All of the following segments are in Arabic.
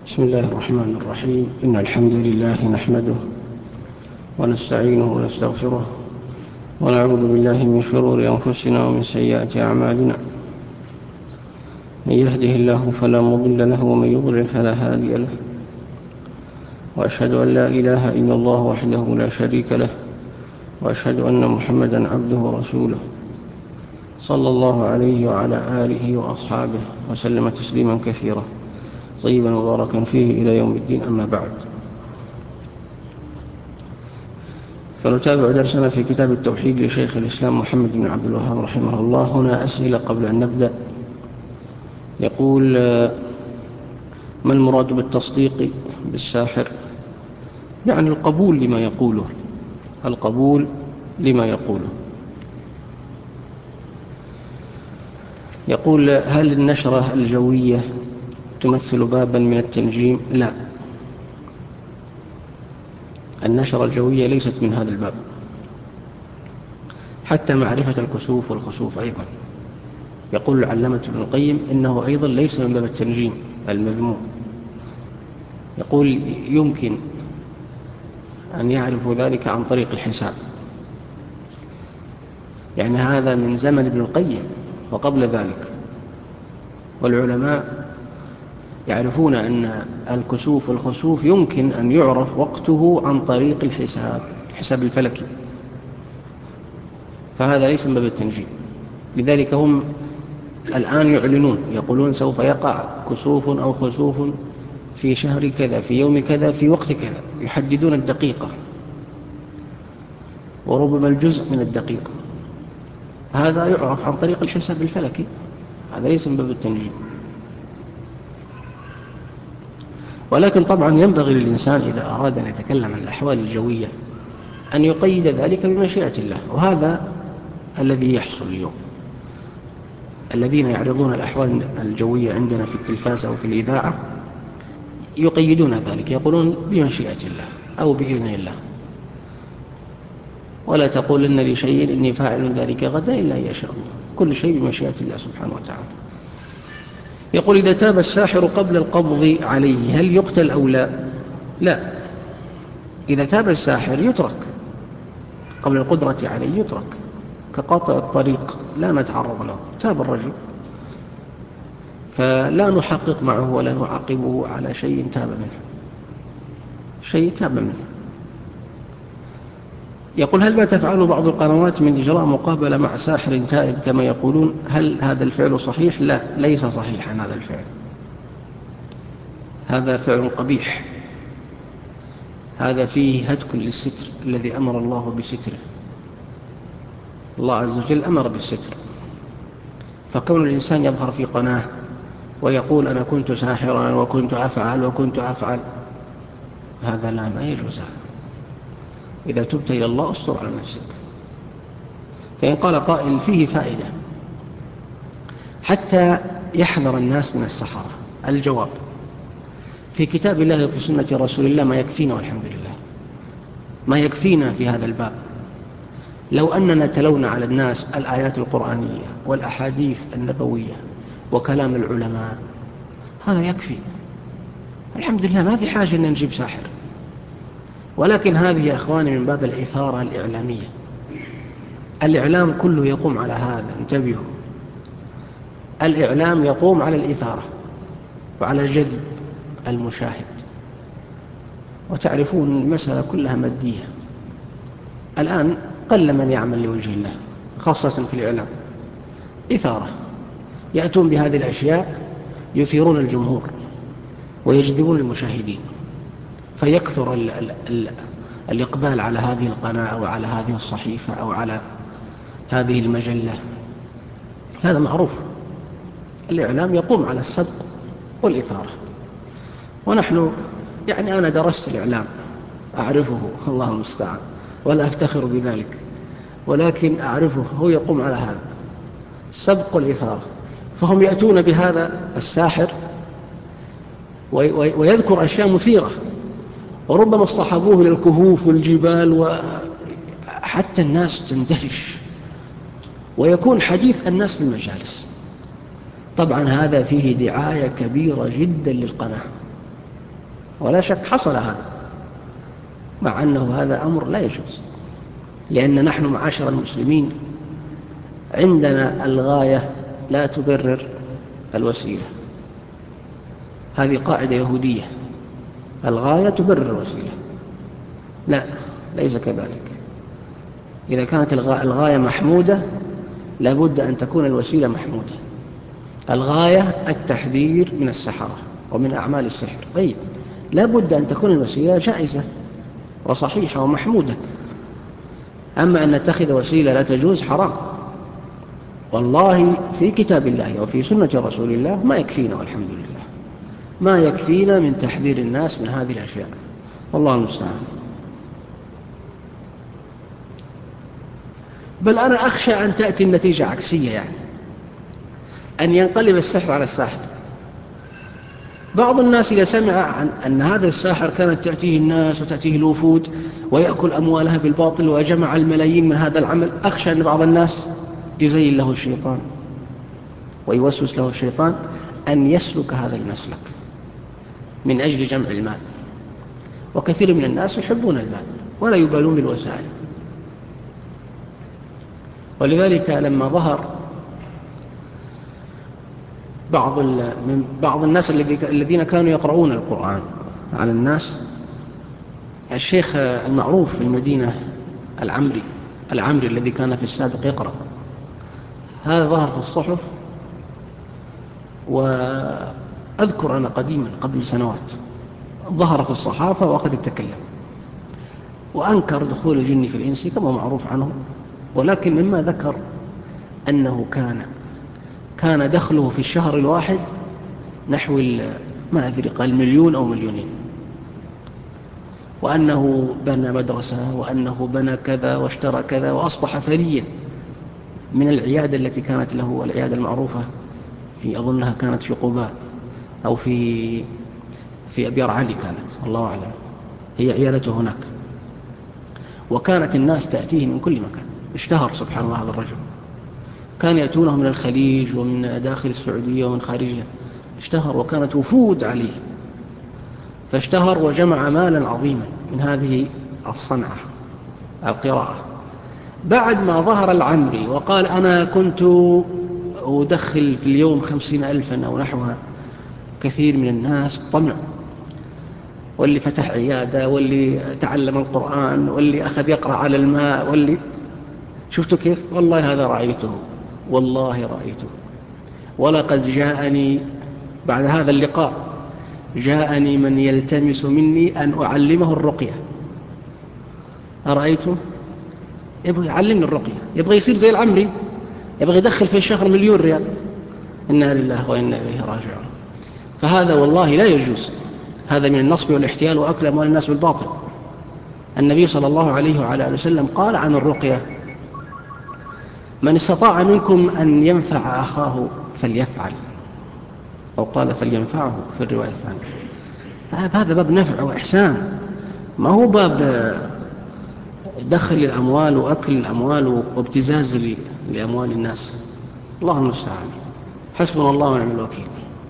بسم الله الرحمن الرحيم. إن الحمد لله نحمده ونستعينه ونستغفره ونعوذ بالله من شرور أنفسنا ومن سيئات أعمالنا. من يهده الله فلا مضل له ومن يضلل فلا هادي له، وأشهد أن لا إله إلا الله وحده لا شريك له، وأشهد أن محمدا عبده ورسوله صلى الله عليه وعلى آله وأصحابه وسلم تسليما كثيرا طيبا مباركا فيه إلى يوم الدين. أما بعد، فنتابع درسنا في كتاب التوحيد لشيخ الإسلام محمد بن عبد الوهاب رحمه الله. هنا أسئلة قبل أن نبدأ. يقول: ما المراد بالتصديق بالساحر؟ يعني القبول لما يقوله، القبول لما يقوله. يقول: هل النشرة الجوية تمثل بابا من التنجيم؟ لا، النشرة الجوية ليست من هذا الباب، حتى معرفة الكسوف والخسوف أيضا. يقول العلامة ابن القيم إنه أيضا ليس من باب التنجيم المذموم. يقول: يمكن أن يعرفوا ذلك عن طريق الحساب، يعني هذا من زمن ابن القيم وقبل ذلك، والعلماء يعرفون أن الكسوف والخسوف يمكن أن يعرف وقته عن طريق الحساب الفلكي، فهذا ليس من باب التنجيم. لذلك هم الآن يعلنون، يقولون سوف يقع كسوف أو خسوف في شهر كذا، في يوم كذا، في وقت كذا، يحددون الدقيقة وربما الجزء من الدقيقة. هذا يعرف عن طريق الحساب الفلكي، هذا ليس من باب التنجيم. ولكن طبعا ينبغي للإنسان إذا أراد أن يتكلم عن الأحوال الجوية أن يقيد ذلك بمشيئة الله، وهذا الذي يحصل اليوم. الذين يعرضون الأحوال الجوية عندنا في التلفاز أو في الإذاعة يقيدون ذلك، يقولون بمشيئة الله أو بإذن الله، ولا تقولن لشيء إني فاعل ذلك غدا إلا أن يشاء الله، كل شيء بمشيئة الله سبحانه وتعالى. يقول: إذا تاب الساحر قبل القبض عليه هل يقتل أو لا؟ لا، إذا تاب الساحر يترك قبل القدرة عليه، يترك كقاطع الطريق لا نتعرض له. تاب الرجل فلا نحقق معه ولا نعاقبه على شيء تاب منه، شيء تاب منه. يقول: هل ما تفعله بعض القنوات من إجراء مقابلة مع ساحر تائب كما يقولون، هل هذا الفعل صحيح؟ لا، ليس صحيحا هذا الفعل، هذا فعل قبيح، هذا فيه هتك للستر الذي أمر الله بستره. الله عز وجل أمر بالستر، فكون الإنسان يظهر في قناة ويقول أنا كنت ساحرا وكنت أفعل، هذا لا، ما يجوز. إذا تبت إلى الله أستر على نفسك. فإن قال قائل فيه فائدة حتى يحذر الناس من السحرة، الجواب: في كتاب الله وفي سنة رسول الله ما يكفينا، والحمد لله ما يكفينا في هذا الباب. لو أننا تلونا على الناس الآيات القرآنية والأحاديث النبوية وكلام العلماء هذا يكفي، الحمد لله، ما في حاجة أن نجيب ساحر. ولكن هذه يا أخواني من باب الإثارة الإعلامية، الإعلام كله يقوم على هذا، انتبهوا، الإعلام يقوم على الإثارة وعلى جذب المشاهد، وتعرفون المسألة كلها مادية. الآن قل من يعمل لوجه الله، خاصة في الإعلام، إثارة، يأتون بهذه الأشياء يثيرون الجمهور ويجذبون المشاهدين، فيكثر الإقبال على هذه القناة أو على هذه الصحيفة أو على هذه المجلة. هذا معروف، الإعلام يقوم على السبق والإثارة. ونحن يعني أنا درست الإعلام، أعرفه، الله المستعان، ولا أفتخر بذلك، ولكن أعرفه، هو يقوم على هذا السبق والإثارة. فهم يأتون بهذا الساحر ويذكر أشياء مثيرة، وربما اصطحبوه للكهوف والجبال، وحتى الناس تندهش ويكون حديث الناس في المجالس. طبعا هذا فيه دعاية كبيرة جدا للقناة، ولا شك حصل هذا، مع أنه هذا أمر لا يجوز، لأن نحن معاشر المسلمين عندنا الغاية لا تبرر الوسيلة. هذه قاعدة يهودية، الغاية تبرر الوسيلة. لا، ليس كذلك. إذا كانت الغاية محمودة لابد أن تكون الوسيلة محمودة. الغاية التحذير من السحرة ومن أعمال السحر، طيب لابد أن تكون الوسيلة جائزة وصحيحة ومحمودة. أما أن نتخذ وسيلة لا تجوز حرام. والله في كتاب الله وفي سنة رسول الله ما يكفينا، والحمد لله ما يكفينا من تحذير الناس من هذه الأشياء، والله المستعان. بل أنا أخشى أن تأتي النتيجة عكسية، يعني أن ينقلب السحر على الساحر. بعض الناس إذا سمع عن أن هذا الساحر كانت تأتيه الناس وتأتيه الوفود ويأكل أموالها بالباطل وجمع الملايين من هذا العمل، أخشى أن بعض الناس يزين له الشيطان ويوسوس له الشيطان أن يسلك هذا المسلك من أجل جمع المال. وكثير من الناس يحبون المال ولا يبالون بالوسائل. ولذلك لما ظهر بعض الناس الذين كانوا يقرؤون القرآن على الناس، الشيخ المعروف في المدينة العمري الذي كان في السابق يقرأ، هذا ظهر في الصحف. وأذكر أنا قديما قبل سنوات ظهر في الصحافة وأخذ يتكلم وأنكر دخول الجن في الإنس كما معروف عنه، ولكن مما ذكر أنه كان دخله في الشهر الواحد نحو ما أدري قال 1,000,000 أو 2,000,000، وأنه بنى مدرسة وأنه بنى كذا واشترى كذا وأصبح ثريا من العيادة التي كانت له، العيادة المعروفة أظنها كانت في قباء أو في أبيار علي كانت، الله أعلم، هي عيادته هناك. وكانت الناس تأتيه من كل مكان. اشتهر سبحان الله هذا الرجل، كان يأتونه من الخليج ومن داخل السعودية ومن خارجها، اشتهر وكانت وفود عليه، فاشتهر وجمع مالا عظيما من هذه الصنعة القراءة. بعد ما ظهر العمري وقال أنا كنت أدخل في اليوم 50,000 أو نحوها، كثير من الناس طمع، واللي فتح عيادة واللي تعلم القرآن واللي أخذ يقرأ على الماء واللي شفتوا كيف؟ والله هذا رأيته، والله رأيته. ولقد جاءني بعد هذا اللقاء جاءني من يلتمس مني أن أعلمه الرقية. أرأيتم؟ يبغى يعلمني الرقية، يبغى يصير زي العمري، يبغى يدخل في الشهر 1,000,000 ريال. إنا لله وإنا إليه راجعون. فهذا والله لا يجوز، هذا من النصب والاحتيال وأكل أموال الناس بالباطل. النبي صلى الله عليه وعلى آله وسلم قال عن الرقية: من استطاع منكم أن ينفع أخاه فليفعل، أو قال فلينفعه في الرواية الثانية. فهذا باب نفع وإحسان، ما هو باب دخل الأموال وأكل الأموال وابتزاز لأموال الناس. الله المستعان، حسبنا الله ونعم الوكيل.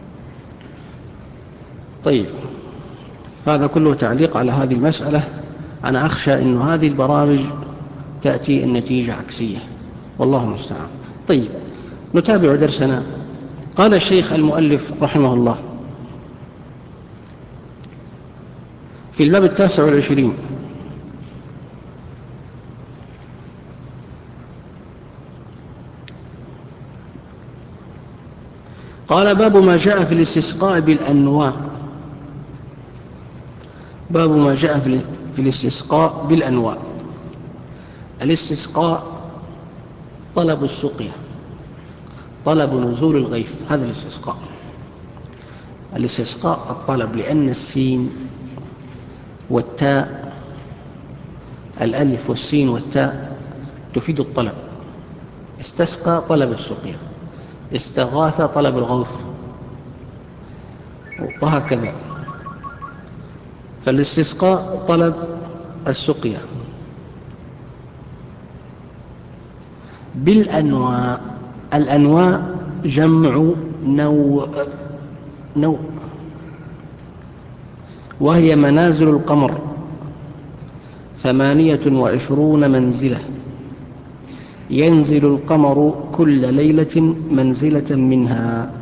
طيب، هذا كله تعليق على هذه المسألة. أنا أخشى أن هذه البرامج تأتي النتيجة عكسية، والله المستعان. طيب، نتابع درسنا. قال الشيخ المؤلف رحمه الله في الباب 29: قال: باب ما جاء في الاستسقاء بالأنواع. باب ما جاء في الاستسقاء بالأنواع. الاستسقاء طلب السقيا، طلب نزول الغيث، هذا الاستسقاء. الاستسقاء الطلب، لأن السين والتاء، الألف والسين والتاء تفيد الطلب. استسقى طلب السقيا، استغاث طلب الغوث، وهكذا. فالاستسقاء طلب السقيا بالأنواع. الأنواع جمع نوع، وهي منازل القمر 28 منزلة، ينزل القمر كل ليلة منزلة منها.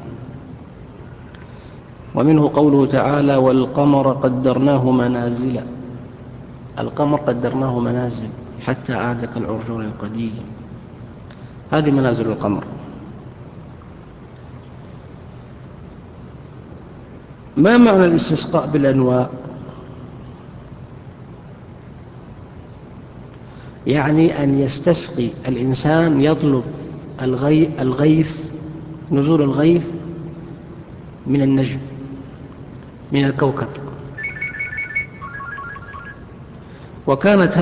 ومنه قوله تعالى: والقمر قدرناه منازل. القمر قدرناه منازل حتى عاد كالعرجون القديم. هذه منازل القمر. ما معنى الاستسقاء بالأنواء؟ يعني أن يستسقي الإنسان، يطلب الغيث، نزول الغيث من النجم، من الكوكب. وكانت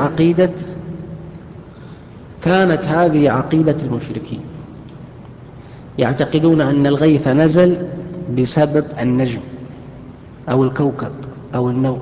هذه عقيدة المشركين، يعتقدون أن الغيث نزل بسبب النجم أو الكوكب أو النوم.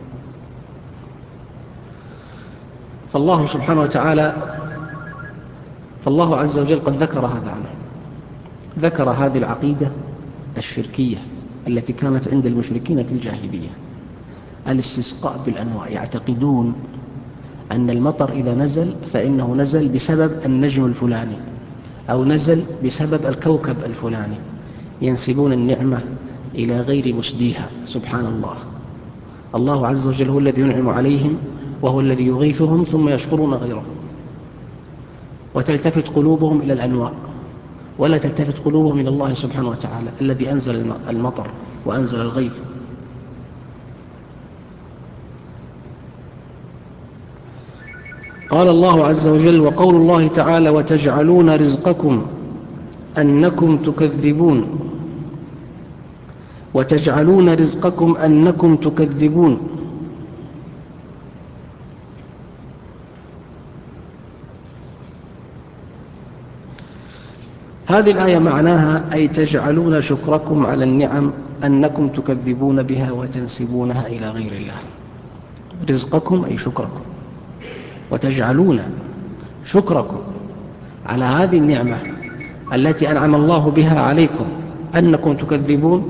فالله عز وجل قد ذكر هذا عنه، ذكر هذه العقيدة الشركية التي كانت عند المشركين في الجاهلية، الاستسقاء بالأنواع. يعتقدون أن المطر إذا نزل فإنه نزل بسبب النجم الفلاني، أو نزل بسبب الكوكب الفلاني. ينسبون النعمة إلى غير مسديها. سبحان الله. الله عز وجل هو الذي ينعم عليهم، وهو الذي يغيثهم، ثم يشكرون غيره. وتلتفت قلوبهم إلى الأنواع، ولا تلتفت قلوبهم إلى الله سبحانه وتعالى الذي أنزل المطر وأنزل الغيث. قال الله عز وجل: وقول الله تعالى: وتجعلون رزقكم أنكم تكذبون. وتجعلون رزقكم أنكم تكذبون. هذه الآية معناها أي تجعلون شكركم على النعم أنكم تكذبون بها وتنسبونها إلى غير الله. رزقكم أي شكركم، وتجعلون شكركم على هذه النعمة التي أنعم الله بها عليكم أنكم تكذبون.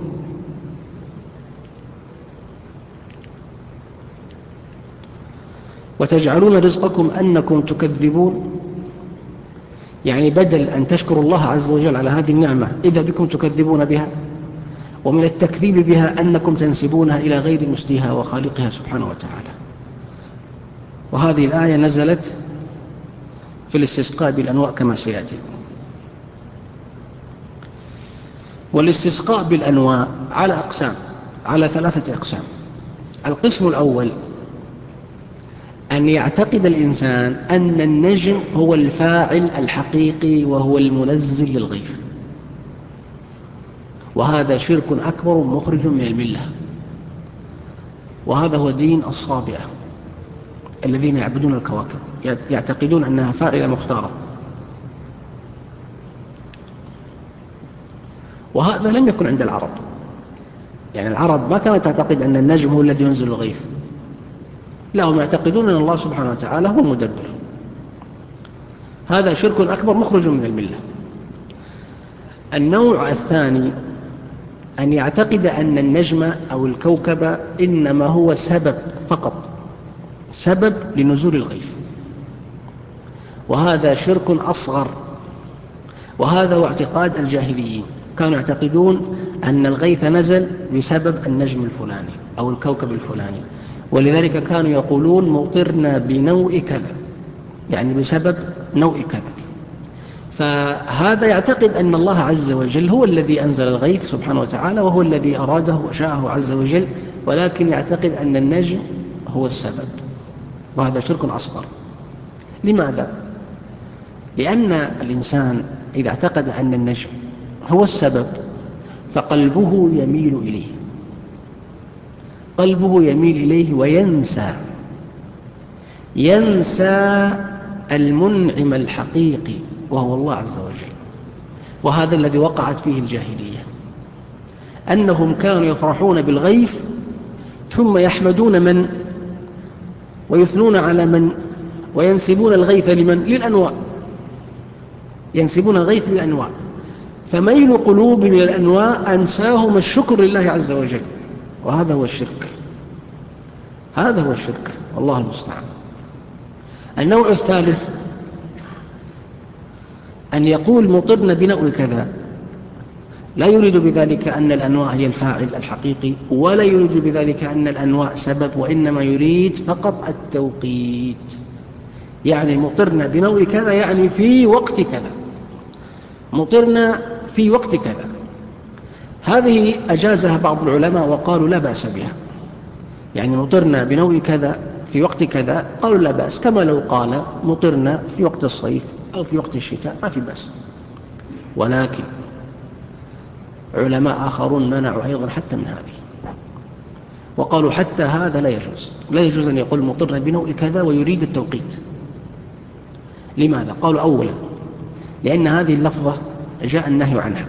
وتجعلون رزقكم أنكم تكذبون، يعني بدل أن تشكروا الله عز وجل على هذه النعمة إذا بكم تكذبون بها، ومن التكذيب بها أنكم تنسبونها إلى غير مسديها وخالقها سبحانه وتعالى. وهذه الآية نزلت في الاستسقاء بالأنواع كما سيأتي. والاستسقاء بالأنواع على أقسام، على 3 أقسام. القسم الأول أن يعتقد الإنسان أن النجم هو الفاعل الحقيقي وهو المنزل للغيث، وهذا شرك أكبر مخرج من الملة. وهذا هو دين الصابئة الذين يعبدون الكواكب، يعتقدون أنها فاعلة مختارة. وهذا لم يكن عند العرب، يعني العرب ما كانت تعتقد أن النجم هو الذي ينزل الغيث، لا، هم يعتقدون أن الله سبحانه وتعالى هو المدبر. هذا شرك أكبر مخرج من الملة. النوع الثاني أن يعتقد أن النجم أو الكوكب إنما هو سبب فقط، سبب لنزول الغيث، وهذا شرك أصغر. وهذا هو اعتقاد الجاهليين، كانوا يعتقدون أن الغيث نزل بسبب النجم الفلاني أو الكوكب الفلاني، ولذلك كانوا يقولون مطرنا بنوء كذا، يعني بسبب نوء كذا. فهذا يعتقد أن الله عز وجل هو الذي أنزل الغيث سبحانه وتعالى، وهو الذي أراده وشاءه عز وجل، ولكن يعتقد أن النجم هو السبب، وهذا شرك أصغر. لماذا؟ لأن الإنسان إذا اعتقد أن النجم هو السبب فقلبه يميل إليه، قلبه يميل إليه وينسى المنعم الحقيقي وهو الله عز وجل. وهذا الذي وقعت فيه الجاهلية، أنهم كانوا يفرحون بالغيث ثم يحمدون من ويثنون على من وينسبون الغيث لمن؟ للأنواع، ينسبون الغيث للأنواع. فميل قلوب من الأنواع أنساهم الشكر لله عز وجل، وهذا هو الشرك. هذا هو الشرك، والله المستعان. النوع الثالث أن يقول مطرنا بنوع كذا، لا يريد بذلك أن الأنواع هي الفاعل الحقيقي، ولا يريد بذلك أن الأنواع سبب، وإنما يريد فقط التوقيت. يعني مطرنا بنوع كذا يعني في وقت كذا، مطرنا في وقت كذا. هذه أجازها بعض العلماء وقالوا لا بأس بها، يعني مطرنا بنوع كذا في وقت كذا قالوا لا بأس، كما لو قال مطرنا في وقت الصيف أو في وقت الشتاء ما في بأس. ولكن علماء آخرون منعوا أيضا حتى من هذه، وقالوا حتى هذا لا يجوز، لا يجوز أن يقول مطرنا بنوع كذا ويريد التوقيت. لماذا؟ قالوا أولا لأن هذه اللفظة جاء النهي عنها،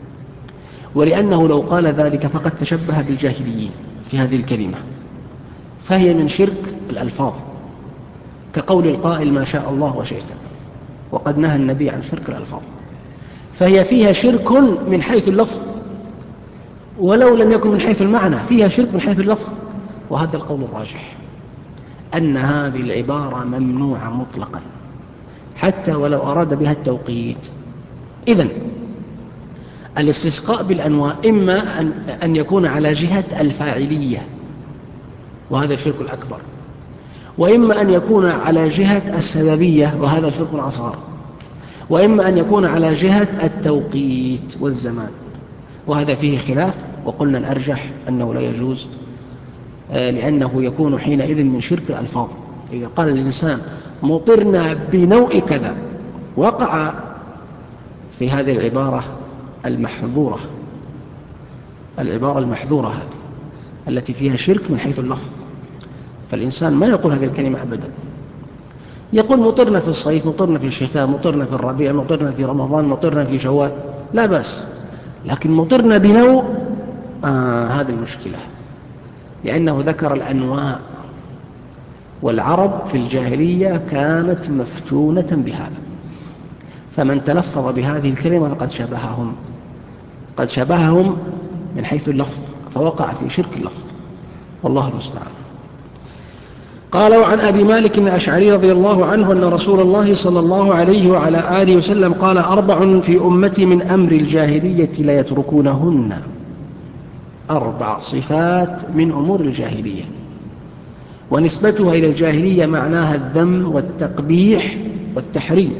ولأنه لو قال ذلك فقد تشبه بالجاهليين في هذه الكلمة، فهي من شرك الألفاظ، كقول القائل ما شاء الله وشئت، وقد نهى النبي عن شرك الألفاظ، فهي فيها شرك من حيث اللفظ، ولو لم يكن من حيث المعنى فيها شرك من حيث اللفظ. وهذا القول الراجح، أن هذه العبارة ممنوعة مطلقا حتى ولو أراد بها التوقيت. إذن الاستسقاء بالأنواع إما أن يكون على جهة الفاعلية، وهذا الشرك الأكبر، وإما أن يكون على جهة السببية، وهذا شرك أصغر، وإما أن يكون على جهة التوقيت والزمان، وهذا فيه خلاف، وقلنا الأرجح أنه لا يجوز، لأنه يكون حينئذ من شرك الألفاظ. إذا قال الإنسان مطرنا بنوع كذا وقع في هذه العبارة المحظورة، العبارة المحظورة هذه التي فيها شرك من حيث اللفظ، فالإنسان ما يقول هذه الكلمة أبدا. يقول مطرنا في الصيف، مطرنا في الشتاء، مطرنا في الربيع، مطرنا في رمضان، مطرنا في شوال، لا بأس، لكن مطرنا بنوع هذه المشكلة، لأنه ذكر الأنواع، والعرب في الجاهلية كانت مفتونة بهذا، فمن تلفظ بهذه الكلمة فقد شبههم، قد شبههم من حيث اللفظ، فوقع في شرك اللفظ، والله المستعان. قال وعن أبي مالك الأشعري رضي الله عنه أن رسول الله صلى الله عليه وعلى آله وسلم قال 4 في أمتي من أمر الجاهلية لا يتركونهن، 4 صفات من أمور الجاهلية، ونسبتها إلى الجاهلية معناها الذم والتقبيح والتحريم.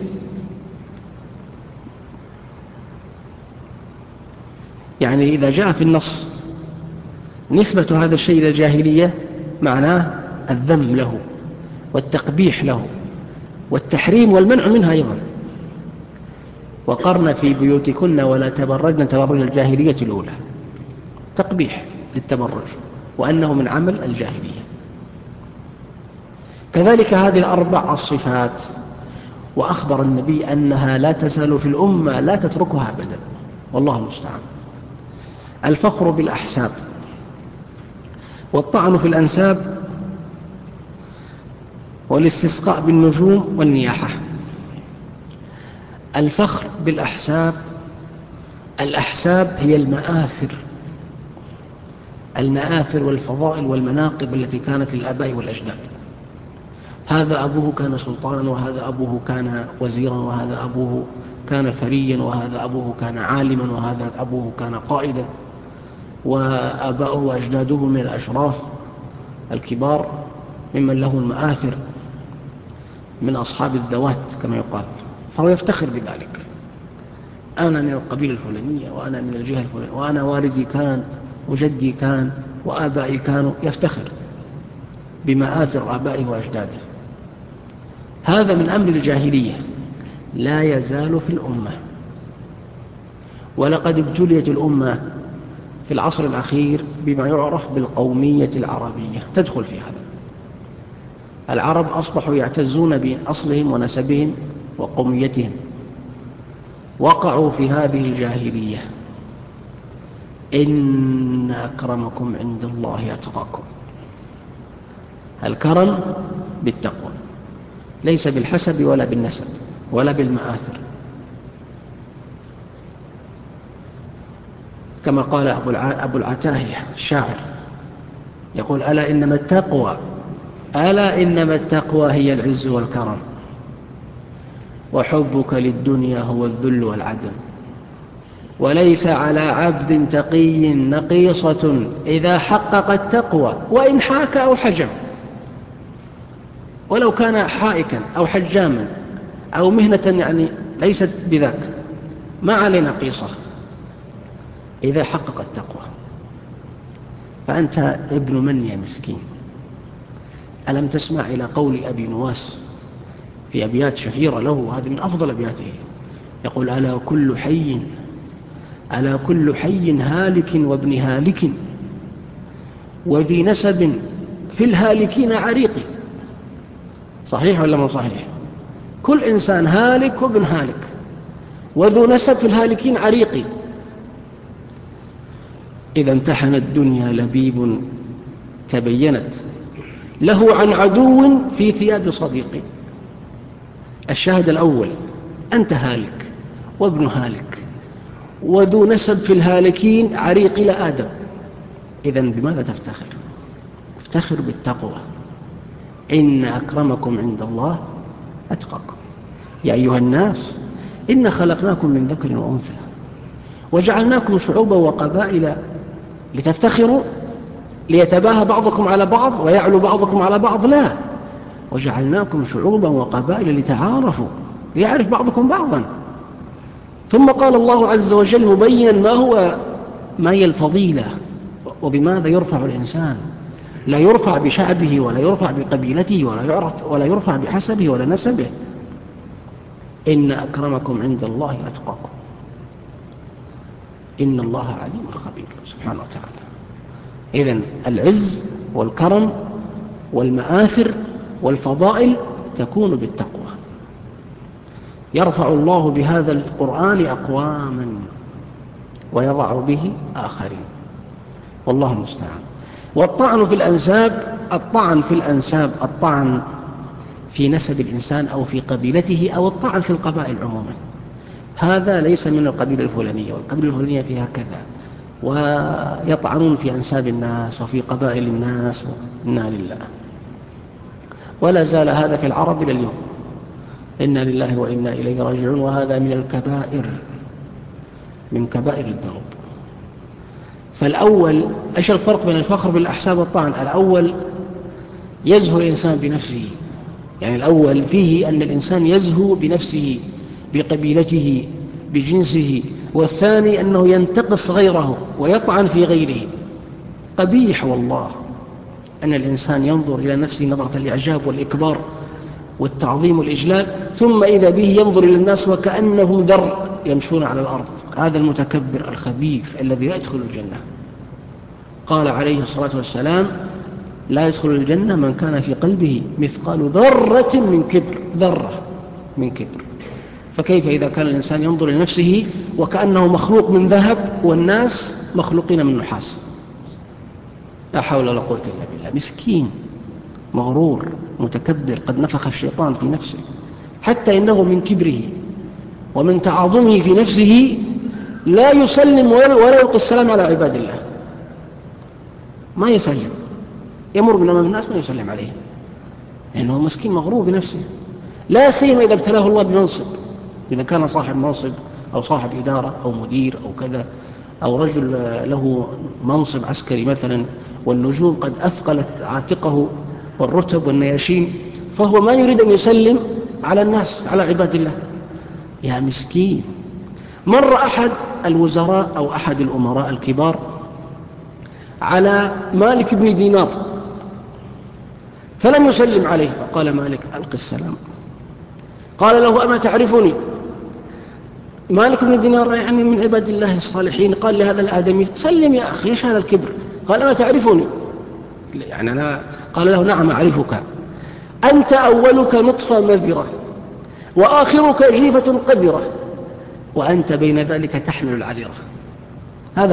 يعني إذا جاء في النص نسبة هذا الشيء إلى الجاهلية معناه الذم له والتقبيح له والتحريم والمنع منها أيضا. وقرن في بيوتكن ولا تبرجن تبرج الجاهلية الأولى، تقبيح للتبرج، وأنه من عمل الجاهلية. كذلك هذه ال4 الصفات، وأخبر النبي أنها لا تزال في الأمة لا تتركها أبدا، والله المستعان. الفخر بالأحساب، والطعن في الأنساب، والاستسقاء بالنجوم والنياحة. الفخر بالأحساب، الأحساب هي المآثر والفضائل والمناقب التي كانت للآباء والأجداد، هذا أبوه كان سلطانا، وهذا أبوه كان وزيرا، وهذا أبوه كان ثريا، وهذا أبوه كان عالما، وهذا أبوه كان قائدا، وآباؤه وأجداده من الأشراف الكبار ممن له المآثر من أصحاب الذوات كما يقال، فهو يفتخر بذلك، أنا من القبيلة الفلانية، وأنا من الجهة الفلانية، وأنا والدي كان وجدي كان وآبائي كانوا، يفتخر بمآثر آبائه وأجداده. هذا من أمر الجاهلية لا يزال في الأمة، ولقد ابتليت الأمة في العصر الأخير بما يعرف بالقومية العربية، تدخل في هذا. العرب أصبحوا يعتزون بأصلهم ونسبهم وقوميتهم، وقعوا في هذه الجاهلية. إن أكرمكم عند الله أتقاكم. الكرم بالتقوى، ليس بالحسب ولا بالنسب ولا بالمآثر، كما قال أبو العتاهية الشاعر: يقول ألا إنما التقوى هي العز والكرم، وحبك للدنيا هو الذل والعدم، وليس على عبد تقي نقيصة إذا حقق التقوى وإن حاك أو حجم، ولو كان حائكا أو حجاما أو مهنة يعني ليست بذاك، ما عليه نقيصة إذا حقق التقوى. فأنت ابن من يا مسكين؟ ألم تسمع إلى قول أبي نواس في أبيات شهيرة له، وهذه من أفضل أبياته، يقول: ألا كل حي هالك وابن هالك، وذي نسب في الهالكين عريق. صحيح ولا مو صحيح؟ كل إنسان هالك وابن هالك، وذو نسب في الهالكين عريق. إذا امتحن الدنيا لبيب تبينت له عن عدو في ثياب صديق. الشاهد الأول: أنت هالك وابن هالك، وذو نسب في الهالكين عريق إلى آدم. إذن بماذا تفتخر؟ افتخر بالتقوى. إن أكرمكم عند الله أتقاكم. يا أيها الناس إن خلقناكم من ذكر وأنثى وجعلناكم شعوبا وقبائل لتفتخروا، ليتباهى بعضكم على بعض ويعلو بعضكم على بعض. لا، وجعلناكم شعوبا وقبائل لتعارفوا، ليعرف بعضكم بعضا. ثم قال الله عز وجل مبينا ما هي الفضيلة وبماذا يرفع الإنسان. لا يرفع بشعبه ولا يرفع بقبيلته ولا يرفع بحسبه ولا نسبه. إن أكرمكم عند الله أتقاكم، إن الله عليم خبير سبحانه وتعالى. إذن العز والكرم والمآثر والفضائل تكون بالتقوى. يرفع الله بهذا القرآن أقواما ويضع به آخرين، والله المستعان. والطعن في الأنساب، الطعن في نسب الإنسان أو في قبيلته أو الطعن في القبائل عموما، هذا ليس من القبيلة الفلانية والقبيلة الفلانية فيها كذا، ويطعنون في أنساب الناس وفي قبائل الناس. إنا لله. ولا زال هذا في العرب إلى اليوم. إنا لله وإنا إليه راجعون. وهذا من الكبائر، من كبائر الذنوب. فالأول، إيش الفرق بين الفخر بالأحساب والطعن؟ الأول يزهو الإنسان بنفسه، يعني الأول فيه أن الإنسان يزهو بنفسه بقبيلته بجنسه، والثاني أنه ينتقص غيره ويطعن في غيره. قبيح والله أن الإنسان ينظر إلى نفسه نظرة الإعجاب والإكبار والتعظيم والإجلال، ثم إذا به ينظر إلى الناس وكأنهم ذر يمشون على الأرض. هذا المتكبر الخبيث الذي لا يدخل الجنة. قال عليه الصلاة والسلام: لا يدخل الجنة من كان في قلبه مثقال ذرة من كبر. ذرة من كبر. فكيف إذا كان الإنسان ينظر لنفسه وكأنه مخلوق من ذهب والناس مخلوقين من نحاس؟ لا حول ولا قوة إلا بالله. مسكين مغرور متكبر، قد نفخ الشيطان في نفسه، حتى إنه من كبره ومن تعاظمه في نفسه لا يسلم ولا يلقي السلام على عباد الله. ما يسلم، يمر من أمام الناس ما يسلم عليه، لأنه مسكين مغرور بنفسه. لا سيما إذا ابتلاه الله بمنصب، إذا كان صاحب منصب أو صاحب إدارة أو مدير أو كذا، أو رجل له منصب عسكري مثلا، والنجوم قد أثقلت عاتقه والرتب والنياشين، فهو ما يريد أن يسلم على الناس، على عباد الله. يا مسكين. مر أحد الوزراء أو أحد الأمراء الكبار على مالك بن دينار فلم يسلم عليه، فقال مالك: ألق السلام. قال له: أما تعرفني؟ مالك بن دينار يعني من عباد الله الصالحين. قال لهذا الآدمي: سلم يا أخي، إيش هذا الكبر؟ قال: أما تعرفني؟ يعني أنا. قال له: نعم أعرفك، أنت أولك نطفة مذرة وآخرك جيفة قذرة، وأنت بين ذلك تحمل العذرة. هذا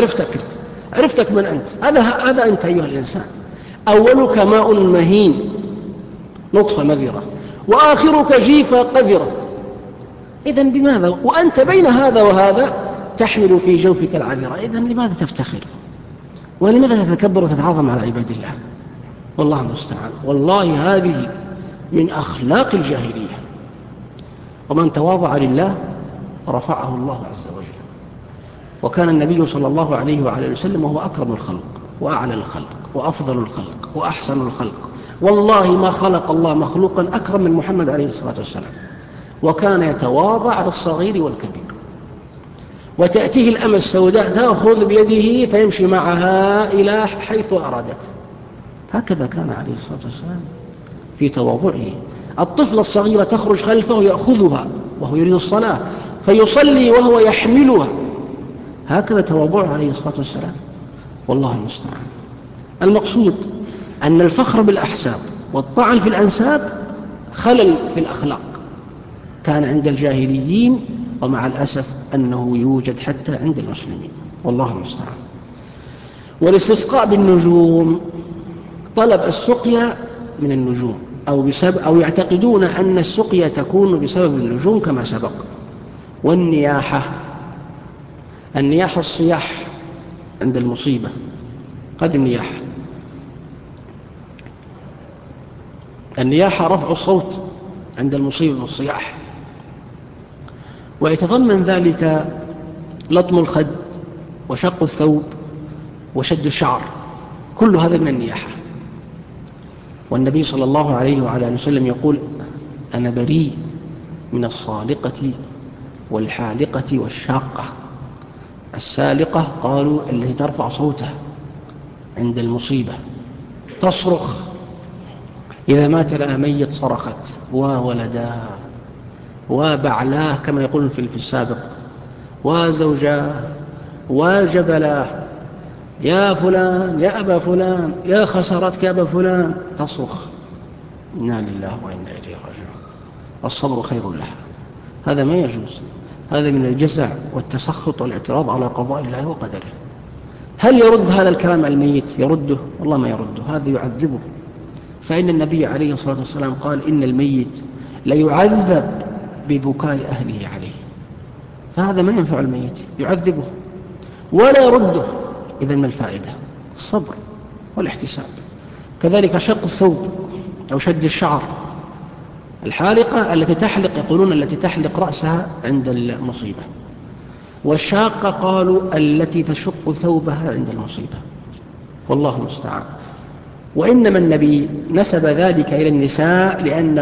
عرفتك من أنت. هذا أنت أيها الإنسان. أولك ماء مهين نطفة مذرة، وآخرك جيفة قذرة. إذن بماذا؟ وأنت بين هذا وهذا تحمل في جوفك العذرة. إذن لماذا تفتخر؟ ولماذا تتكبر وتتعظم على عباد الله؟ والله المستعان. والله هذه من أخلاق الجاهلية. ومن تواضع لله رفعه الله عز وجل. وكان النبي صلى الله عليه وعلى وسلم وهو أكرم الخلق وأعلى الخلق وأفضل الخلق وأحسن الخلق. والله ما خلق الله مخلوقا أكرم من محمد عليه الصلاة والسلام. وكان يتواضع على الصغير والكبير. وتأتيه الأمة السوداء تأخذ بيده فيمشي معها إلى حيث أرادت. هكذا كان عليه الصلاة والسلام في تواضعه. الطفل الصغير تخرج خلفه يأخذها وهو يريد الصلاة فيصلي وهو يحملها. هكذا تواضعه عليه الصلاة والسلام. والله المستعان. المقصود أن الفخر بالأحساب والطعن في الأنساب خلل في الأخلاق كان عند الجاهليين، ومع الأسف أنه يوجد حتى عند المسلمين. والله المستعان. والاستسقاء بالنجوم، طلب السقيا من النجوم أو يعتقدون أن السقيا تكون بسبب النجوم كما سبق. والنياحة، النياحة الصياح عند المصيبة، هذه النياحة. النياحة رفع الصوت عند المصيبة والصياح، ويتضمن ذلك لطم الخد وشق الثوب وشد الشعر، كل هذا من النياحة. والنبي صلى الله عليه وعلى وسلم يقول: أنا بريء من الصالقة والحالقة والشاقة. السالقة قالوا التي ترفع صوتها عند المصيبة، تصرخ إذا مات لها ميت، صرخت وولداه وبعلاه كما يقولون في السابق، وزوجاه وجبلاه، يا فلان يا أبا فلان، يا خسرتك يا أبا فلان، تصرخ. إنا لله وإنا إليه راجعون. الصبر خير لها. هذا ما يجوز. هذا من الجزع والتسخط والاعتراض على قضاء الله وقدره. هل يرد هذا الكلام الميت؟ يرده؟ والله ما يرده، هذا يعذبه. فإن النبي عليه الصلاة والسلام قال: إن الميت ليعذب ببكاء أهله عليه. فهذا ما ينفع الميت، يعذبه ولا يرده. إذن ما الفائدة؟ الصبر والاحتساب. كذلك شق الثوب أو شد الشعر. الحالقة التي تحلق، يقولون التي تحلق رأسها عند المصيبة. والشاقة قالوا التي تشق ثوبها عند المصيبة. والله المستعان. وإنما النبي نسب ذلك إلى النساء لأن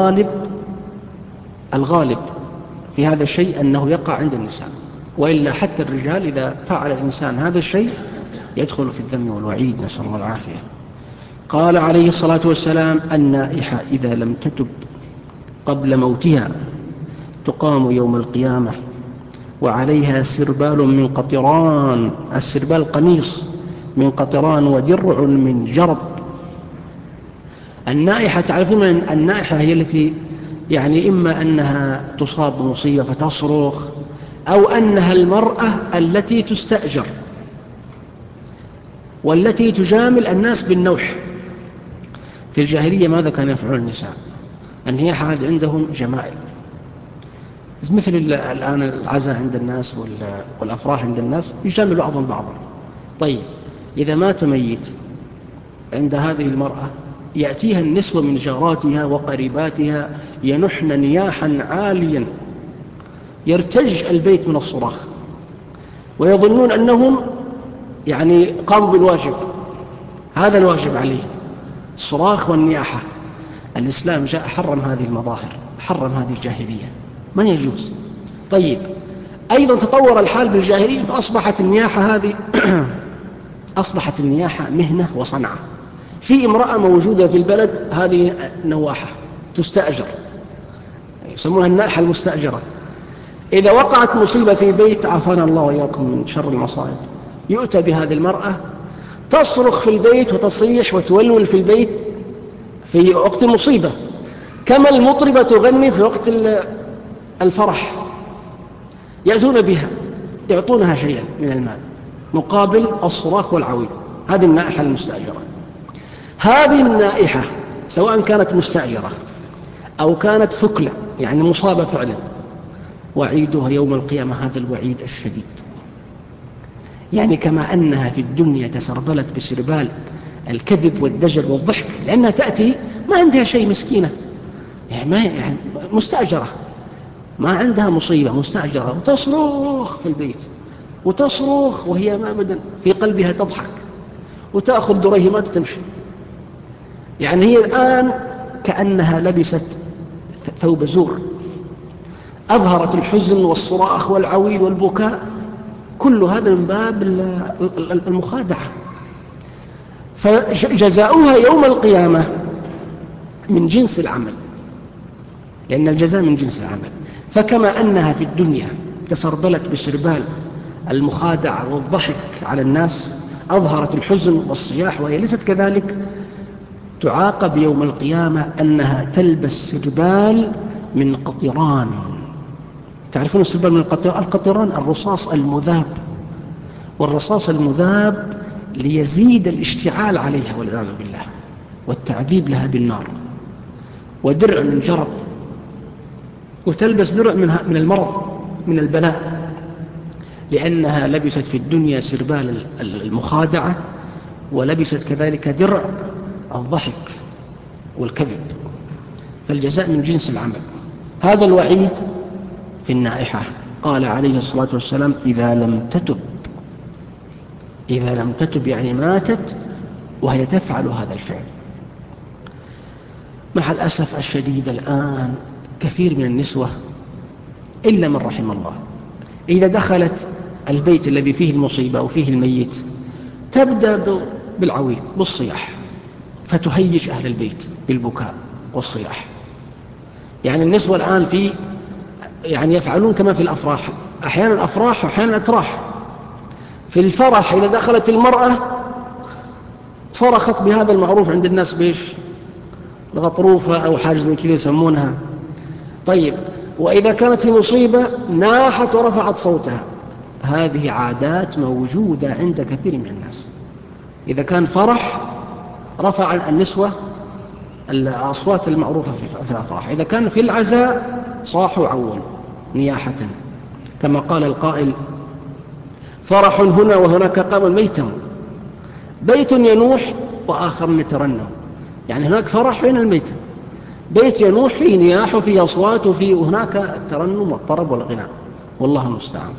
الغالب في هذا الشيء أنه يقع عند النساء، وإلا حتى الرجال إذا فعل الإنسان هذا الشيء يدخل في الذم والوعيد، نسأل الله العافية. قال عليه الصلاة والسلام: النائحة إذا لم تتب قبل موتها تقام يوم القيامة وعليها سربال من قطران. السربال قميص من قطران ودرع من جرب. النائحة، تعرفون النائحة هي التي يعني إما أنها تصاب بمصيبة فتصرخ، أو أنها المرأة التي تستأجر والتي تجامل الناس بالنوح. في الجاهلية ماذا كان يفعل النساء؟ النياحة عندهم جمائل، مثل الآن العزاء عند الناس والأفراح عند الناس، يجامل بعضهم بعضا. طيب، إذا مات ميت عند هذه المرأة يأتيها النسوة من جاراتها وقريباتها ينحن نياحا عاليا يرتج البيت من الصراخ، ويظنون أنهم يعني قاموا بالواجب. هذا الواجب عليه، الصراخ والنياحة. الإسلام جاء حرم هذه المظاهر، حرم هذه الجاهلية، ما يجوز. طيب، أيضا تطور الحال بالجاهلية فأصبحت النياحة هذه أصبحت النياحة مهنة وصنعة. في امرأة موجودة في البلد هذه نواحة تستأجر، يسمونها النائحة المستأجرة. إذا وقعت مصيبة في بيت، عافانا الله وإياكم من شر المصائب، يؤتى بهذه المرأة تصرخ في البيت وتصيح وتولول في البيت في وقت المصيبة، كما المطربة تغني في وقت الفرح. يأتون بها يعطونها شيئا من المال مقابل الصراخ والعويل. هذه النائحة المستأجرة. هذه النائحة سواء كانت مستأجرة أو كانت ثكلة يعني مصابة فعلا، وعيدها يوم القيامة هذا الوعيد الشديد. يعني كما أنها في الدنيا تسربلت بسربال الكذب والدجل والضحك، لأنها تأتي ما عندها شيء، مسكينة يعني مستأجرة، ما عندها مصيبة، مستأجرة، وتصرخ في البيت، وتصرخ وهي ما أبدا في قلبها تضحك، وتأخذ دريهمات وتمشي. يعني هي الآن كأنها لبست ثوب زور، أظهرت الحزن والصراخ والعويل والبكاء، كل هذا من باب المخادعة. فجزاؤها يوم القيامة من جنس العمل، لأن الجزاء من جنس العمل. فكما أنها في الدنيا تسربلت بسربال المخادعة والضحك على الناس، أظهرت الحزن والصياح وهي ليست كذلك، تعاقب يوم القيامة أنها تلبس سربال من قطران. تعرفون السربال من القطران؟ القطران الرصاص المذاب، والرصاص المذاب ليزيد الاشتعال عليها والعياذ بالله، والتعذيب لها بالنار. ودرع من جرب، وتلبس درع من المرض، من البلاء، لأنها لبست في الدنيا سربال المخادعة، ولبست كذلك درع الضحك والكذب. فالجزاء من جنس العمل. هذا الوعيد في النائحة. قال عليه الصلاة والسلام: إذا لم تتب يعني ماتت وهي تفعل هذا الفعل. مع الأسف الشديد الآن كثير من النسوة إلا من رحم الله إذا دخلت البيت الذي فيه المصيبة وفيه الميت تبدأ بالعويل بالصياح، فتهيج أهل البيت بالبكاء والصياح. يعني النسوة الآن يعني يفعلون كما في الأفراح، أحيانا أفراح وأحيانا أتراح. في الفرح إذا دخلت المرأة صرخت بهذا المعروف عند الناس بيش الغطروفة أو حاجة زي كذا يسمونها. طيب، وإذا كانت في مصيبة ناحت ورفعت صوتها. هذه عادات موجودة عند كثير من الناس. إذا كان فرح رفع النسوة الأصوات المعروفة في الأفراح، إذا كان في العزاء صاحوا عولوا نياحة، كما قال القائل: فرح هنا وهناك قام ميتا، بيت ينوح وآخر يترنم. يعني هناك فرح بين الميت، بيت ينوح فيه نياح وفيه أصوات وهناك الترنم والطرب والغناء، والله المستعان.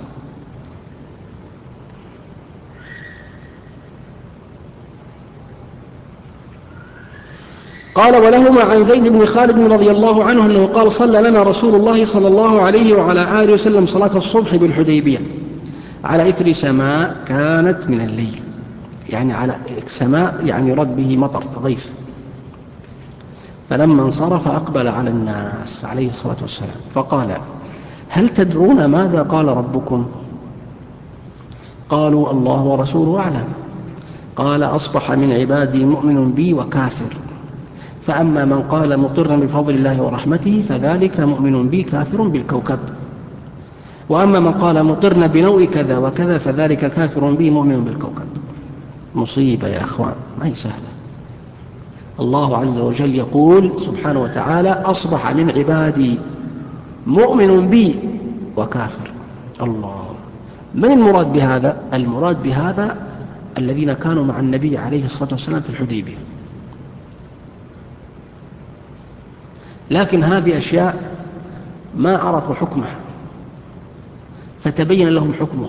قال: ولهما عن زيد بن خالد رضي الله عنه أنه قال: صلى لنا رسول الله صلى الله عليه وعلى آله وسلم صلاة الصبح بالحديبية على إثر سماء كانت من الليل، يعني على سماء يعني يراد به مطر ضيف. فلما انصرف أقبل على الناس عليه الصلاة والسلام فقال: هل تدرون ماذا قال ربكم؟ قالوا: الله ورسوله أعلم. قال: أصبح من عبادي مؤمن بي وكافر، فأما من قال مطرا بفضل الله ورحمته فذلك مؤمن بي كافر بالكوكب، وأما من قال مطرنا بنوء كذا وكذا فذلك كافر بي مؤمن بالكوكب. مصيبة يا أخوان، ما هي سهلة. الله عز وجل يقول سبحانه وتعالى: أصبح من عبادي مؤمن بي وكافر. الله، من المراد بهذا؟ المراد بهذا الذين كانوا مع النبي عليه الصلاة والسلام في الحديبية. لكن هذه أشياء ما عرفوا حكمها فتبين لهم حكمها،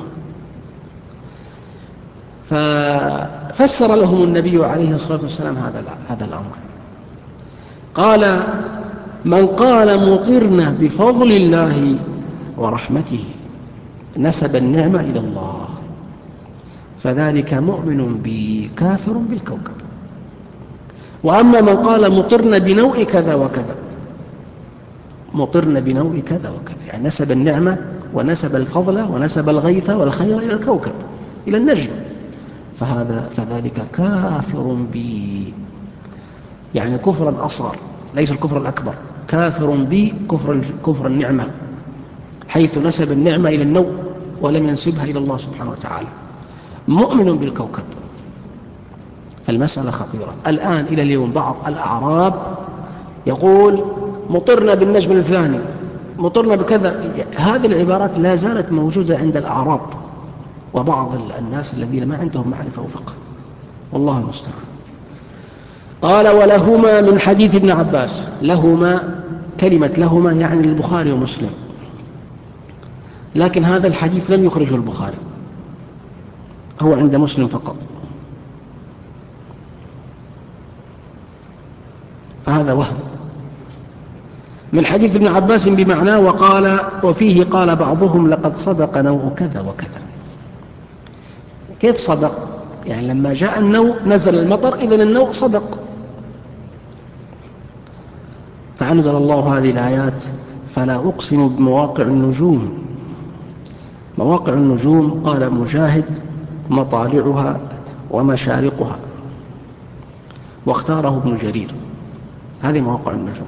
ففسر لهم النبي عليه الصلاة والسلام هذا الأمر. قال: من قال مطرنا بفضل الله ورحمته نسب النعمة إلى الله، فذلك مؤمن بي كافر بالكوكب. وأما من قال مطرنا بنوء كذا وكذا، مطرنا بنوء كذا وكذا، يعني نسب النعمة ونسب الفضل ونسب الغيث والخير إلى الكوكب، إلى النجم، فذلك كافر بي، يعني كفرا أصغر، ليس الكفر الأكبر. كافر بي كفر النعمة، حيث نسب النعمة إلى النوء ولم ينسبها إلى الله سبحانه وتعالى. مؤمن بالكوكب. فالمسألة خطيرة. الآن إلى اليوم بعض الأعراب يقول: مطرنا بالنجم الفلاني، مطرنا بكذا. هذه العبارات لا زالت موجودة عند الأعراب، وبعض الناس الذين ما عندهم معرفة وفقه، والله المستعان. قال ولهما من حديث ابن عباس. لهما، كلمة لهما يعني البخاري ومسلم، لكن هذا الحديث لم يخرجه البخاري، هو عند مسلم فقط، فهذا وهم. من حديث ابن عباس بمعناه وقال وفيه قال بعضهم لقد صدق نوء كذا وكذا. كيف صدق؟ يعني لما جاء النوء نزل المطر، إذن النوء صدق. فأنزل الله هذه الآيات فلا أقسم بمواقع النجوم. مواقع النجوم قال مجاهد مطالعها ومشارقها، واختاره ابن جرير، هذه مواقع النجوم.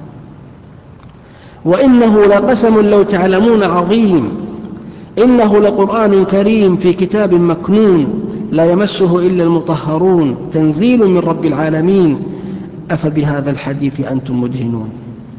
وإنه لقسم لو تعلمون عظيم، إنه لقرآن كريم في كتاب مكنون لا يمسه إلا المطهرون تنزيل من رب العالمين أفبهذا الحديث أنتم مدهنون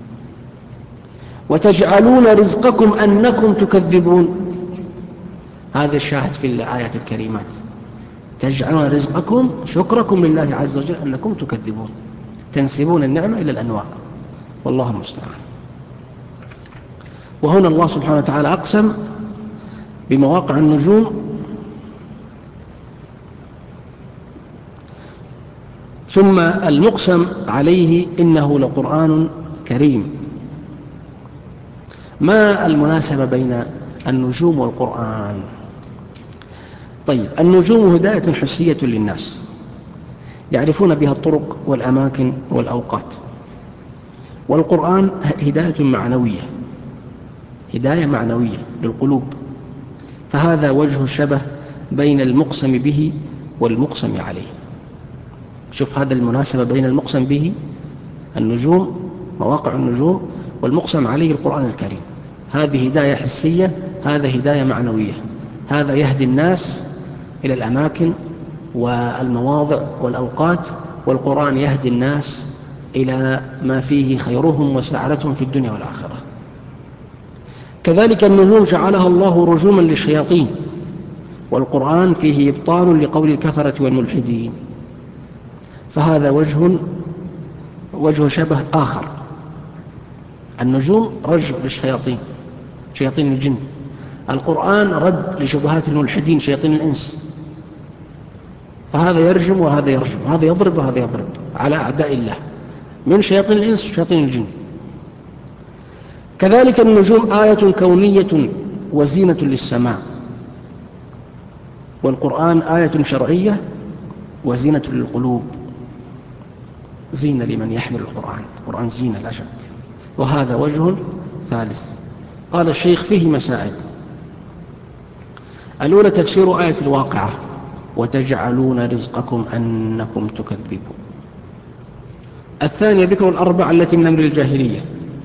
وتجعلون رزقكم أنكم تكذبون. هذا الشاهد في الآيات الكريمات، تجعلون رزقكم شكركم لله عز وجل أنكم تكذبون، تنسبون النعمة إلى الأنواع، والله المستعان. وهنا الله سبحانه وتعالى أقسم بمواقع النجوم، ثم المقسم عليه إنه لقرآن كريم. ما المناسبة بين النجوم والقرآن؟ طيب، النجوم هداية حسية للناس يعرفون بها الطرق والأماكن والأوقات، والقرآن هداية معنوية، هداية معنوية للقلوب. فهذا وجه الشبه بين المقسم به والمقسم عليه. شوف هذا المناسبة بين المقسم به النجوم، مواقع النجوم، والمقسم عليه القرآن الكريم. هذه هداية حسية، هذا هداية معنوية. هذا يهدي الناس إلى الأماكن والمواضع والأوقات، والقرآن يهدي الناس إلى ما فيه خيرهم وسعادتهم في الدنيا والآخرة. كذلك النجوم جعلها الله رجوما للشياطين، والقرآن فيه إبطال لقول الكفرة والملحدين. فهذا وجه شبه آخر. النجوم رجم للشياطين، شياطين الجن. القرآن رد لشبهات الملحدين، شياطين الإنس. فهذا يرجم وهذا يرجم، هذا يضرب وهذا يضرب على أعداء الله من شياطين الإنس وشياطين الجن. كذلك النجوم آية كونية وزينة للسماء، والقرآن آية شرعية وزينة للقلوب، زينة لمن يحمل القرآن. القرآن زينة لا شك. وهذا وجه ثالث. قال الشيخ فيه مسائل. الأولى تفسير آية الواقعة وتجعلون رزقكم أنكم تكذبون. الثانية ذكر الأربع التي من أمر الجاهلية،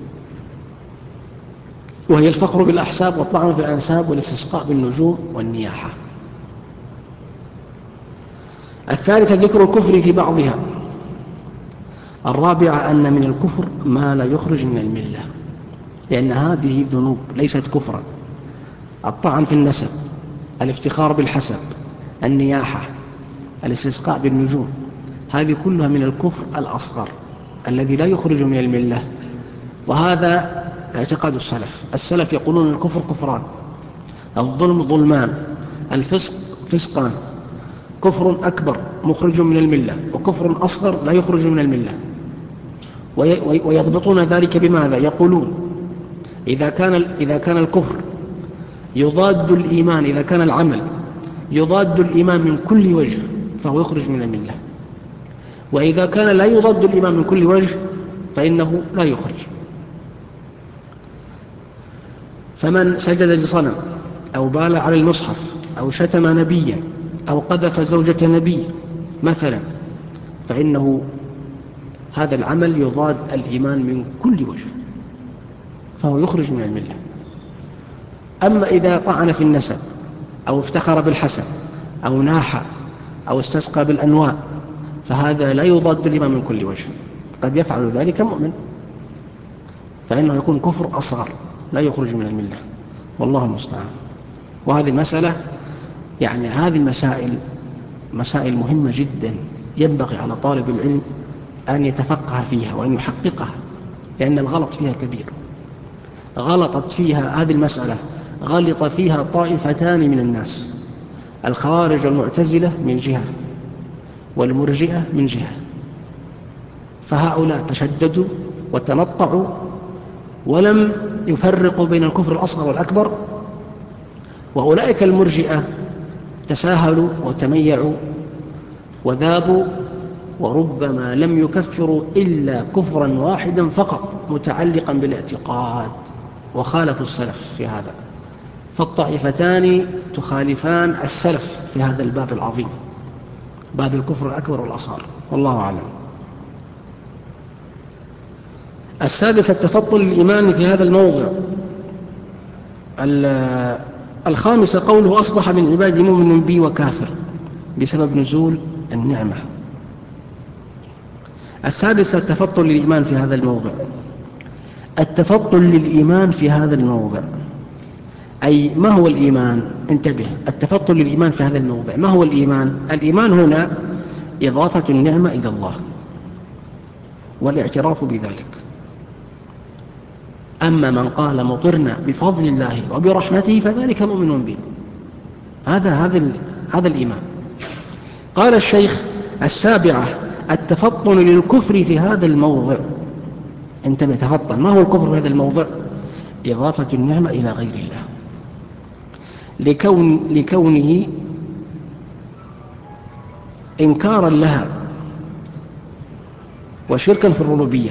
وهي الفخر بالأحساب والطعن في الأنساب والاستسقاء بالنجوم والنياحة. الثالثة ذكر الكفر في بعضها. الرابعة أن من الكفر ما لا يخرج من الملة، لأن هذه ذنوب ليست كفرا. الطعن في النسب، الافتخار بالحسب، النياحة، الاستسقاء بالنجوم، هذه كلها من الكفر الأصغر الذي لا يخرج من الملة. وهذا اعتقاد السلف. السلف يقولون الكفر كفران، الظلم ظلمان، الفسق فسقان، كفر أكبر مخرج من الملة، وكفر أصغر لا يخرج من الملة. ويضبطون ذلك بماذا؟ يقولون إذا كان الكفر يضاد الإيمان، إذا كان العمل يضاد الإيمان من كل وجه فهو يخرج من الملة، وإذا كان لا يضاد الإيمان من كل وجه فإنه لا يخرج. فمن سجد لصنم أو بال على المصحف أو شتم نبيا أو قذف زوجة نبي مثلا، فإنه هذا العمل يضاد الإيمان من كل وجه فهو يخرج من الملة. أما إذا طعن في النسب أو افتخر بالحسن أو ناح أو استسقى بالأنواع فهذا لا يضاد الإيمان من كل وجه، قد يفعل ذلك مؤمن، فإنه يكون كفر أصغر لا يخرج من الملة، والله المستعان. وهذه المسألة يعني هذه مسائل مهمة جدا، ينبغي على طالب العلم أن يتفقه فيها وأن يحققها، لأن الغلط فيها كبير. غلطت فيها هذه المسألة، غلط فيها طائفتان من الناس: الخوارج والمعتزلة من جهة، والمرجئة من جهة. فهؤلاء تشددوا وتنطعوا ولم يفرقوا بين الكفر الأصغر والأكبر، وأولئك المرجئة تساهلوا وتميعوا وذابوا، وربما لم يكفروا إلا كفرا واحدا فقط متعلقا بالاعتقاد، وخالفوا السلف في هذا. فالطائفتان تخالفان السلف في هذا الباب العظيم، باب الكفر الأكبر والأصغر، والله أعلم. السادس التفضل للإيمان في هذا الموضع. الخامس قوله: أصبح من عبادي مؤمن بي وكافر، بسبب نزول النعمة. السادس التفضل للإيمان في هذا الموضع. التفضل للإيمان في هذا الموضع، أي ما هو الإيمان؟ انتبه، التفضل للإيمان في هذا الموضع ما هو الإيمان؟ الإيمان هنا إضافة النعمة إلى الله والاعتراف بذلك. أما من قال مطرنا بفضل الله وبرحمته فذلك مؤمن به، هذا الإيمان. قال الشيخ: السابعة التفطن للكفر في هذا الموضع. انتبه، تفطن، ما هو الكفر في هذا الموضع؟ إضافة النعمة إلى غير الله، لكونه إنكارا لها وشركا في الربوبية.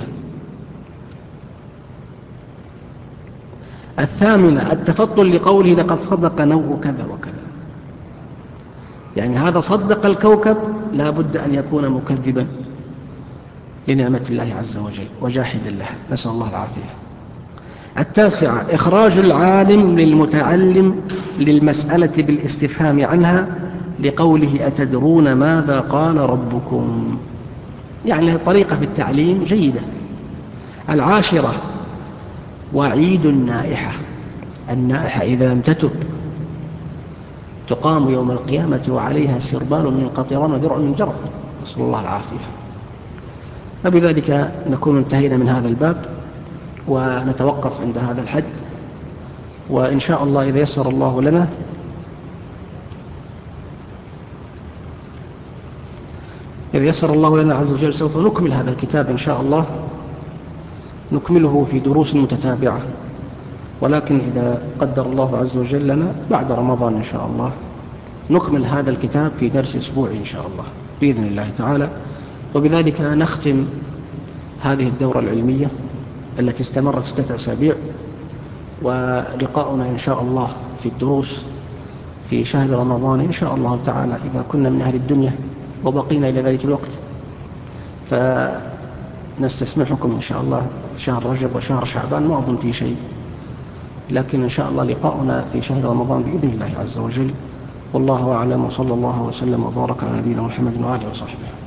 الثامنة التفضل لقوله: لقد صدق نوع كذا وكذا، يعني هذا صدق الكوكب، لا بد أن يكون مكذبا لنعمة الله عز وجل وجاحدا لها، نسأل الله العافية. التاسعة إخراج العالم للمتعلم للمسألة بالاستفهام عنها، لقوله: أتدرون ماذا قال ربكم؟ يعني طريقة في التعليم جيدة. العاشرة وعيد النائحة. النائحة إذا لم تتب تقام يوم القيامة وعليها سربال من قطران ودرع من جرب، نسأل الله العافية. وبذلك نكون انتهينا من هذا الباب، ونتوقف عند هذا الحد، وإن شاء الله إذا يسر الله لنا عز وجل سوف نكمل هذا الكتاب إن شاء الله، نكمله في دروس متتابعة، ولكن إذا قدر الله عز وجل لنا بعد رمضان إن شاء الله نكمل هذا الكتاب في درس أسبوعي إن شاء الله بإذن الله تعالى. وبذلك نختم هذه الدورة العلمية التي استمرت 6 أسابيع، ولقاؤنا إن شاء الله في الدروس في شهر رمضان إن شاء الله تعالى، إذا كنا من أهل الدنيا وبقينا إلى ذلك الوقت، فنستسمحكم إن شاء الله شهر رجب وشهر شعبان، ما أظن في شيء، لكن إن شاء الله لقاؤنا في شهر رمضان بإذن الله عز وجل. والله أعلم، وصلى الله وسلم وبارك على نبينا محمد وآله وصحبه.